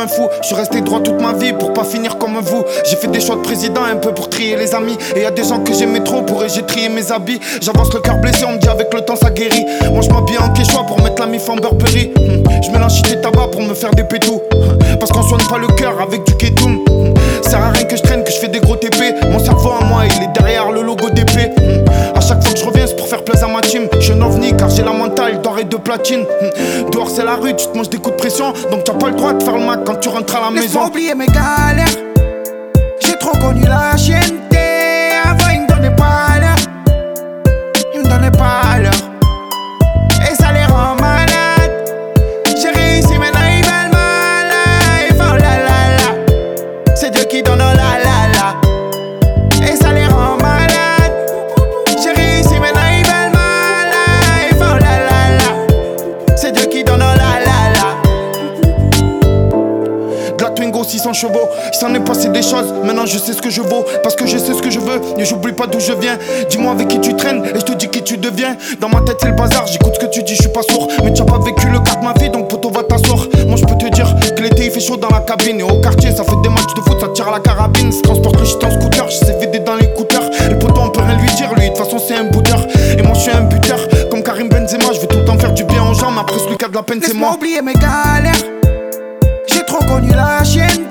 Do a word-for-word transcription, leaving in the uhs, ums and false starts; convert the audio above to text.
un fou. Je suis resté droit toute ma vie pour pas finir comme vous. J'ai fait des choix de président un peu pour trier les amis. Et y a des gens que j'aimais trop pour eux j'ai trié mes habits. J'avance le cœur blessé, on me dit avec le temps ça guérit. Moi je m'habille en quechua pour mettre la mif en Burberry. Je mélange shit et tabac pour me faire des pétous. Parce qu'on soigne pas le cœur avec du kétoum. Sert à rien que je traîne, que je fais des gros T P. Mon cerveau à moi il est derrière le logo d'épée. À chaque fois que je reviens c'est pour faire plaisir à ma team. Je suis un ovni car j'ai la mentale d'or et de platine. Dehors c'est la rue, tu te manges des coups de pression. Donc t'as pas le droit de faire le mac quand tu rentres à la maison. Laisse-moi oublier mes galères. J'ai trop connu la chienneté. Avant ils me donnaient pas l'heure. Ils me donnaient pas l'heure. Et ça les rend malades. J'ai réussi maintenant ils veulent ma life. Oh la la la. C'est Dieu qui donne oh la la la. Et ça les rend malades. J'ai réussi maintenant ils veulent ma life. Oh la la la. C'est Dieu qui donne oh la la la. De la Twingo six cents chevaux, il s'en est passé des choses. Maintenant je sais ce que je vaux, parce que je sais ce que je veux. Et j'oublie pas d'où je viens. Dis-moi avec qui tu traînes, et je te dis qui tu deviens. Dans ma tête c'est le bazar, j'écoute ce que tu dis, je suis pas sourd. Mais tu as pas vécu le quart de ma vie, donc poto va t'asseoir. Moi je peux te dire que l'été il fait chaud dans la cabine. Et au quartier ça fait des matchs de foot, ça tire à la carabine. Ça transporte le shit en scooter, je sais vider dans l'écouteur. Le poto on peut rien lui dire, lui de toute façon c'est un bouteur. Et moi je suis un buteur, comme Karim Benzema. Je vais tout le temps faire du bien aux gens, mais après celui qui a de la peine c'est Laisse-moi moi. oublier mes galères. J'ai trop connu la chienne.